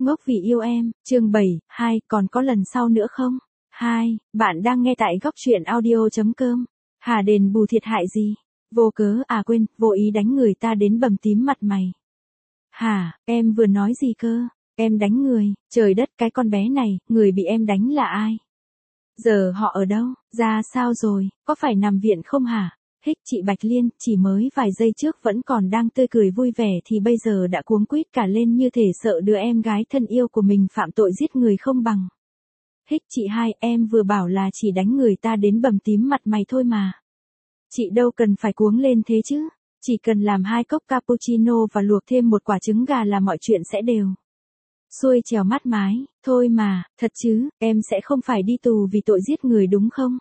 Ngốc vì yêu em, chương 7, 2, còn có lần sau nữa không? 2, bạn đang nghe tại góc truyện audio.com. Hà đền bù thiệt hại gì? Vô cớ, quên, vô ý đánh người ta đến bầm tím mặt mày. Hả, em vừa nói gì cơ? Em đánh người, trời đất, cái con bé này, người bị em đánh là ai? Giờ họ ở đâu? Ra sao rồi, có phải nằm viện không hả? Hích, chị Bạch Liên, chỉ mới vài giây trước vẫn còn đang tươi cười vui vẻ thì bây giờ đã cuống quýt cả lên như thể sợ đứa em gái thân yêu của mình phạm tội giết người không bằng. Hích, chị hai, em vừa bảo là chỉ đánh người ta đến bầm tím mặt mày thôi mà. Chị đâu cần phải cuống lên thế chứ, chỉ cần làm 2 cốc cappuccino và luộc thêm một quả trứng gà là mọi chuyện sẽ đều xuôi trèo mát mái, thôi mà, thật chứ, em sẽ không phải đi tù vì tội giết người đúng không?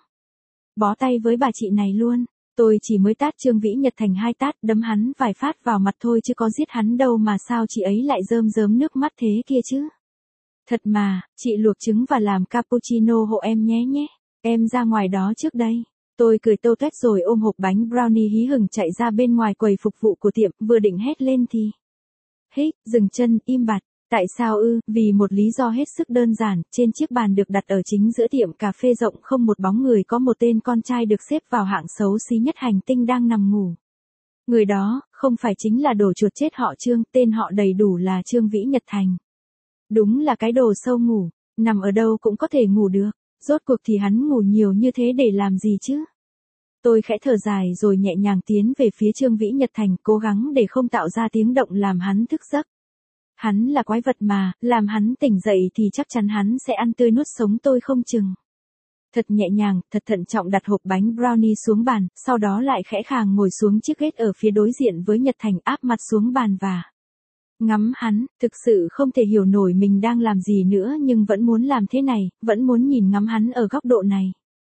Bó tay với bà chị này luôn. Tôi chỉ mới tát Trương Vĩ Nhật thành 2 tát, đấm hắn vài phát vào mặt thôi chứ có giết hắn đâu mà sao chị ấy lại rơm rớm nước mắt thế kia chứ. Thật mà, chị luộc trứng và làm cappuccino hộ em nhé nhé. Em ra ngoài đó trước đây. Tôi cười tâu tuét rồi ôm hộp bánh brownie hí hửng chạy ra bên ngoài quầy phục vụ của tiệm, vừa định hét lên thì hích, dừng chân, im bặt. Tại sao ư? Vì một lý do hết sức đơn giản, trên chiếc bàn được đặt ở chính giữa tiệm cà phê rộng không một bóng người có một tên con trai được xếp vào hạng xấu xí nhất hành tinh đang nằm ngủ. Người đó, không phải chính là đồ chuột chết họ Trương, tên họ đầy đủ là Trương Vĩ Nhật Thành. Đúng là cái đồ sâu ngủ, nằm ở đâu cũng có thể ngủ được, rốt cuộc thì hắn ngủ nhiều như thế để làm gì chứ? Tôi khẽ thở dài rồi nhẹ nhàng tiến về phía Trương Vĩ Nhật Thành, cố gắng để không tạo ra tiếng động làm hắn thức giấc. Hắn là quái vật mà, làm hắn tỉnh dậy thì chắc chắn hắn sẽ ăn tươi nuốt sống tôi không chừng. Thật nhẹ nhàng, thật thận trọng đặt hộp bánh brownie xuống bàn, sau đó lại khẽ khàng ngồi xuống chiếc ghế ở phía đối diện với Nhật Thành áp mặt xuống bàn và ngắm hắn, thực sự không thể hiểu nổi mình đang làm gì nữa nhưng vẫn muốn làm thế này, vẫn muốn nhìn ngắm hắn ở góc độ này.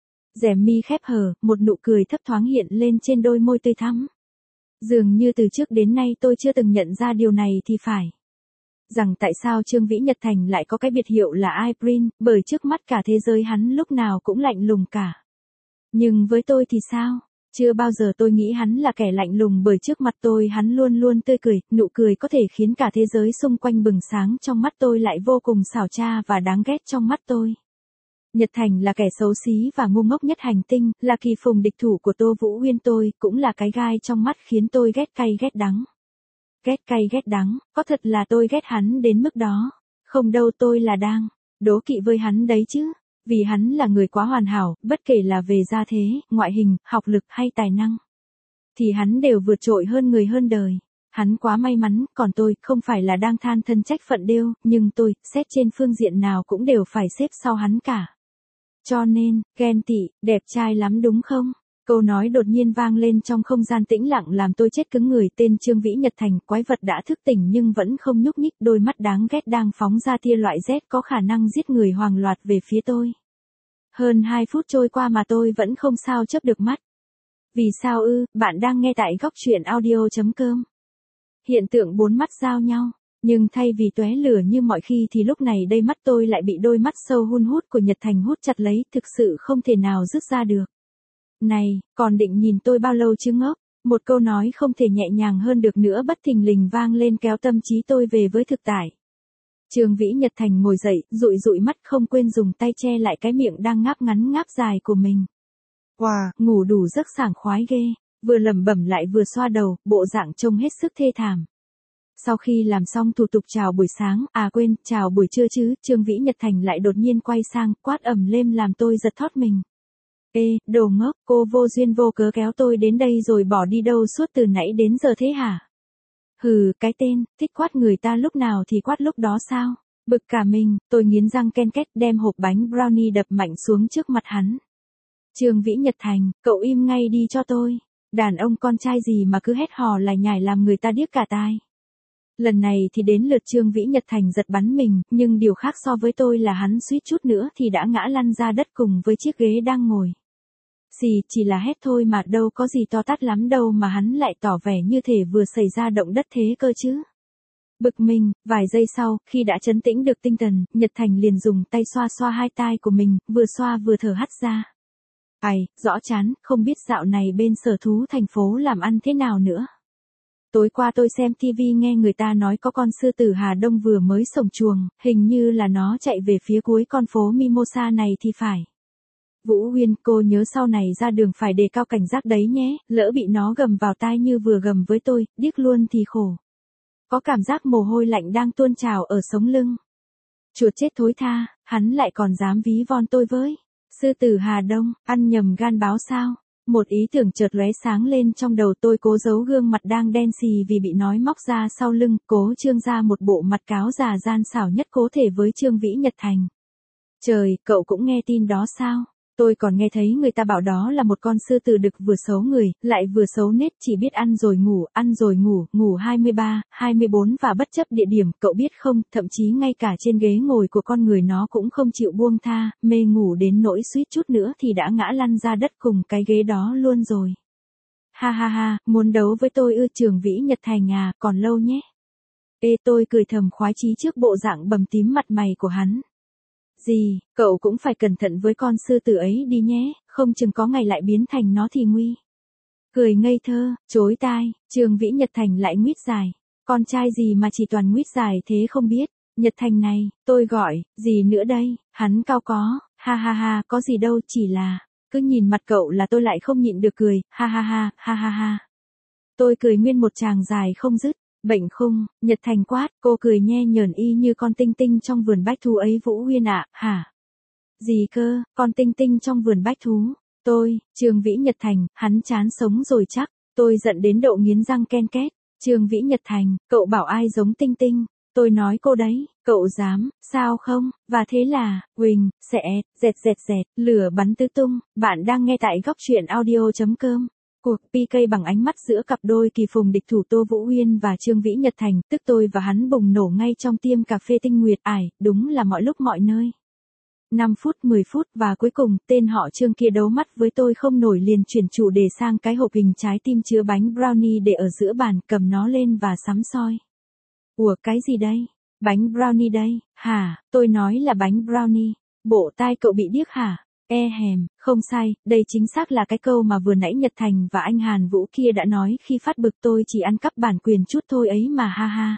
Rèm mi khép hờ, một nụ cười thấp thoáng hiện lên trên đôi môi tươi thắm. Dường như từ trước đến nay tôi chưa từng nhận ra điều này thì phải. Rằng tại sao Trương Vĩ Nhật Thành lại có cái biệt hiệu là Irene, bởi trước mắt cả thế giới hắn lúc nào cũng lạnh lùng cả. Nhưng với tôi thì sao? Chưa bao giờ tôi nghĩ hắn là kẻ lạnh lùng bởi trước mặt tôi hắn luôn luôn tươi cười, nụ cười có thể khiến cả thế giới xung quanh bừng sáng trong mắt tôi lại vô cùng xảo trá và đáng ghét trong mắt tôi. Nhật Thành là kẻ xấu xí và ngu ngốc nhất hành tinh, là kỳ phùng địch thủ của Tô Vũ Uyên tôi, cũng là cái gai trong mắt khiến tôi ghét cay ghét đắng. Ghét cay ghét đắng, có thật là tôi ghét hắn đến mức đó. Không đâu, tôi là đang đố kỵ với hắn đấy chứ. Vì hắn là người quá hoàn hảo, bất kể là về gia thế, ngoại hình, học lực hay tài năng. Thì hắn đều vượt trội hơn người hơn đời. Hắn quá may mắn, còn tôi, không phải là đang than thân trách phận đêu, nhưng tôi, xét trên phương diện nào cũng đều phải xếp sau hắn cả. Cho nên, ghen tị, đẹp trai lắm đúng không? Câu nói đột nhiên vang lên trong không gian tĩnh lặng làm tôi chết cứng người. Tên Trương Vĩ Nhật Thành, quái vật đã thức tỉnh nhưng vẫn không nhúc nhích, đôi mắt đáng ghét đang phóng ra tia loại Z có khả năng giết người hoàng loạt về phía tôi. Hơn 2 phút trôi qua mà tôi vẫn không sao chớp được mắt. Vì sao ư? Bạn đang nghe tại góc truyện audio.com. Hiện tượng 4 mắt giao nhau. Nhưng thay vì tóe lửa như mọi khi thì lúc này đây mắt tôi lại bị đôi mắt sâu hun hút của Nhật Thành hút chặt lấy, thực sự không thể nào dứt ra được. Này, còn định nhìn tôi bao lâu chứ ngốc? Một câu nói không thể nhẹ nhàng hơn được nữa bất thình lình vang lên kéo tâm trí tôi về với thực tại. Trương Vĩ Nhật Thành ngồi dậy, dụi dụi mắt không quên dùng tay che lại cái miệng đang ngáp ngắn ngáp dài của mình. Wow, ngủ đủ giấc sảng khoái ghê, vừa lẩm bẩm lại vừa xoa đầu, bộ dạng trông hết sức thê thảm. Sau khi làm xong thủ tục chào buổi sáng, quên, chào buổi trưa chứ, Trương Vĩ Nhật Thành lại đột nhiên quay sang, quát ầm lên làm tôi giật thót mình. Ê, đồ ngốc, cô vô duyên vô cớ kéo tôi đến đây rồi bỏ đi đâu suốt từ nãy đến giờ thế hả? Hừ, cái tên, thích quát người ta lúc nào thì quát lúc đó sao? Bực cả mình, tôi nghiến răng ken két đem hộp bánh brownie đập mạnh xuống trước mặt hắn. Trương Vĩ Nhật Thành, cậu im ngay đi cho tôi. Đàn ông con trai gì mà cứ hét hò lải nhải làm người ta điếc cả tai. Lần này thì đến lượt Trương Vĩ Nhật Thành giật bắn mình, nhưng điều khác so với tôi là hắn suýt chút nữa thì đã ngã lăn ra đất cùng với chiếc ghế đang ngồi. Chỉ là hét thôi mà đâu có gì to tát lắm đâu mà hắn lại tỏ vẻ như thể vừa xảy ra động đất thế cơ chứ. Bực mình, vài giây sau, khi đã trấn tĩnh được tinh thần, Nhật Thành liền dùng tay xoa xoa hai tai của mình, vừa xoa vừa thở hắt ra. Rõ chán, không biết dạo này bên sở thú thành phố làm ăn thế nào nữa. Tối qua tôi xem TV nghe người ta nói có con sư tử Hà Đông vừa mới sổng chuồng, hình như là nó chạy về phía cuối con phố Mimosa này thì phải. Vũ Uyên, cô nhớ sau này ra đường phải đề cao cảnh giác đấy nhé, lỡ bị nó gầm vào tai như vừa gầm với tôi, điếc luôn thì khổ. Có cảm giác mồ hôi lạnh đang tuôn trào ở sống lưng. Chuột chết thối tha, hắn lại còn dám ví von tôi với. Sư tử Hà Đông, ăn nhầm gan báo sao? Một ý tưởng chợt lóe sáng lên trong đầu tôi, cố giấu gương mặt đang đen xì vì bị nói móc ra sau lưng, cố trương ra một bộ mặt cáo già gian xảo nhất có thể với Trương Vĩ Nhật Thành. Trời, cậu cũng nghe tin đó sao? Tôi còn nghe thấy người ta bảo đó là một con sư tử đực vừa xấu người, lại vừa xấu nết, chỉ biết ăn rồi ngủ, ngủ 23, 24 và bất chấp địa điểm, cậu biết không, thậm chí ngay cả trên ghế ngồi của con người nó cũng không chịu buông tha, mê ngủ đến nỗi suýt chút nữa thì đã ngã lăn ra đất cùng cái ghế đó luôn rồi. Ha ha ha, muốn đấu với tôi ư? Trương Vĩ Nhật Thành à, còn lâu nhé. Ê, tôi cười thầm khoái chí trước bộ dạng bầm tím mặt mày của hắn. Gì, cậu cũng phải cẩn thận với con sư tử ấy đi nhé, không chừng có ngày lại biến thành nó thì nguy. Cười ngây thơ, chối tai, Trương Vĩ Nhật Thành lại nguyết dài. Con trai gì mà chỉ toàn nguyết dài thế không biết. Nhật Thành này, tôi gọi, gì nữa đây, hắn cao có, ha ha ha, có gì đâu, chỉ là, cứ nhìn mặt cậu là tôi lại không nhịn được cười, ha ha ha, ha ha ha. Tôi cười nguyên một tràng dài không dứt. Bệnh khung, Nhật Thành quát, cô cười nhe nhởn y như con tinh tinh trong vườn bách thú ấy. Vũ Uyên ạ, hả? Gì cơ, con tinh tinh trong vườn bách thú? Tôi, Trương Vĩ Nhật Thành, hắn chán sống rồi chắc. Tôi giận đến độ nghiến răng ken két. Trương Vĩ Nhật Thành, cậu bảo ai giống tinh tinh? Tôi nói cô đấy, cậu dám, sao không? Và thế là, Quỳnh, dẹt, lửa bắn tứ tung. Bạn đang nghe tại góc truyện audio.com. Cuộc PK bằng ánh mắt giữa cặp đôi kỳ phùng địch thủ Tô Vũ Uyên và Trương Vĩ Nhật Thành, tức tôi và hắn bùng nổ ngay trong tiệm cà phê Tinh Nguyệt. Ải, đúng là mọi lúc mọi nơi. 5 phút, 10 phút và cuối cùng, tên họ Trương kia đấu mắt với tôi không nổi liền chuyển chủ đề sang cái hộp hình trái tim chứa bánh brownie để ở giữa bàn, cầm nó lên và sắm soi. Ủa, cái gì đây? Bánh brownie đây, hả? Tôi nói là bánh brownie. Bộ tai cậu bị điếc hả? Không sai, đây chính xác là cái câu mà vừa nãy Nhật Thành và anh Hàn Vũ kia đã nói khi phát bực tôi chỉ ăn cắp bản quyền chút thôi ấy mà, ha ha.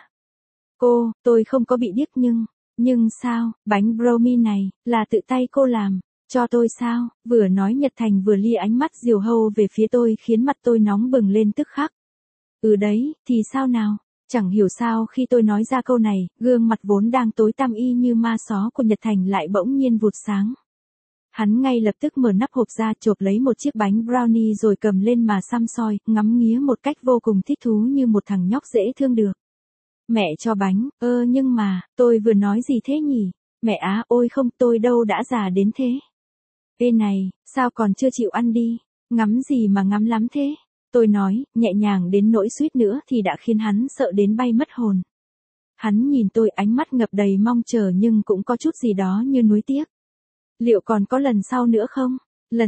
Tôi không có bị điếc nhưng sao, bánh brownie này, là tự tay cô làm, cho tôi sao? Vừa nói Nhật Thành vừa lia ánh mắt diều hâu về phía tôi khiến mặt tôi nóng bừng lên tức khắc. Ừ đấy, thì sao nào? Chẳng hiểu sao khi tôi nói ra câu này, gương mặt vốn đang tối tăm y như ma só của Nhật Thành lại bỗng nhiên vụt sáng. Hắn ngay lập tức mở nắp hộp ra, chộp lấy một chiếc bánh brownie rồi cầm lên mà xăm soi, ngắm nghía một cách vô cùng thích thú như một thằng nhóc dễ thương được. Mẹ cho bánh, nhưng mà, tôi vừa nói gì thế nhỉ? Mẹ á, ôi không, tôi đâu đã già đến thế. Ê này, sao còn chưa chịu ăn đi? Ngắm gì mà ngắm lắm thế? Tôi nói, nhẹ nhàng đến nỗi suýt nữa thì đã khiến hắn sợ đến bay mất hồn. Hắn nhìn tôi ánh mắt ngập đầy mong chờ nhưng cũng có chút gì đó như nuối tiếc. Liệu còn có lần sau nữa không?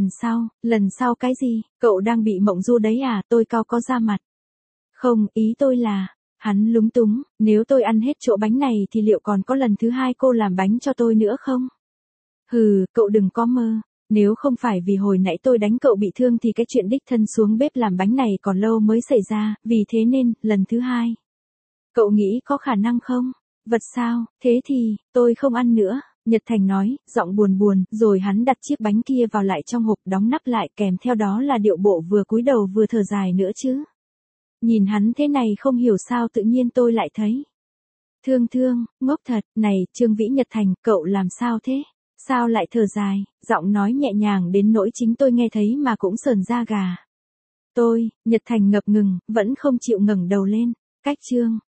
Lần sau cái gì? Cậu đang bị mộng du đấy à? Tôi cau có ra mặt. Không, ý tôi là, hắn lúng túng, nếu tôi ăn hết chỗ bánh này thì liệu còn có lần thứ hai cô làm bánh cho tôi nữa không? Hừ, cậu đừng có mơ. Nếu không phải vì hồi nãy tôi đánh cậu bị thương thì cái chuyện đích thân xuống bếp làm bánh này còn lâu mới xảy ra, vì thế nên, lần thứ hai. Cậu nghĩ có khả năng không? Vật sao? Thế thì, tôi không ăn nữa. Nhật Thành nói, giọng buồn buồn, rồi hắn đặt chiếc bánh kia vào lại trong hộp, đóng nắp lại, kèm theo đó là điệu bộ vừa cúi đầu vừa thở dài nữa chứ. Nhìn hắn thế này không hiểu sao tự nhiên tôi lại thấy thương, ngốc thật. Này, Trương Vĩ Nhật Thành, cậu làm sao thế? Sao lại thở dài? Giọng nói nhẹ nhàng đến nỗi chính tôi nghe thấy mà cũng sờn da gà. Nhật Thành ngập ngừng, vẫn không chịu ngẩng đầu lên. Cách Trương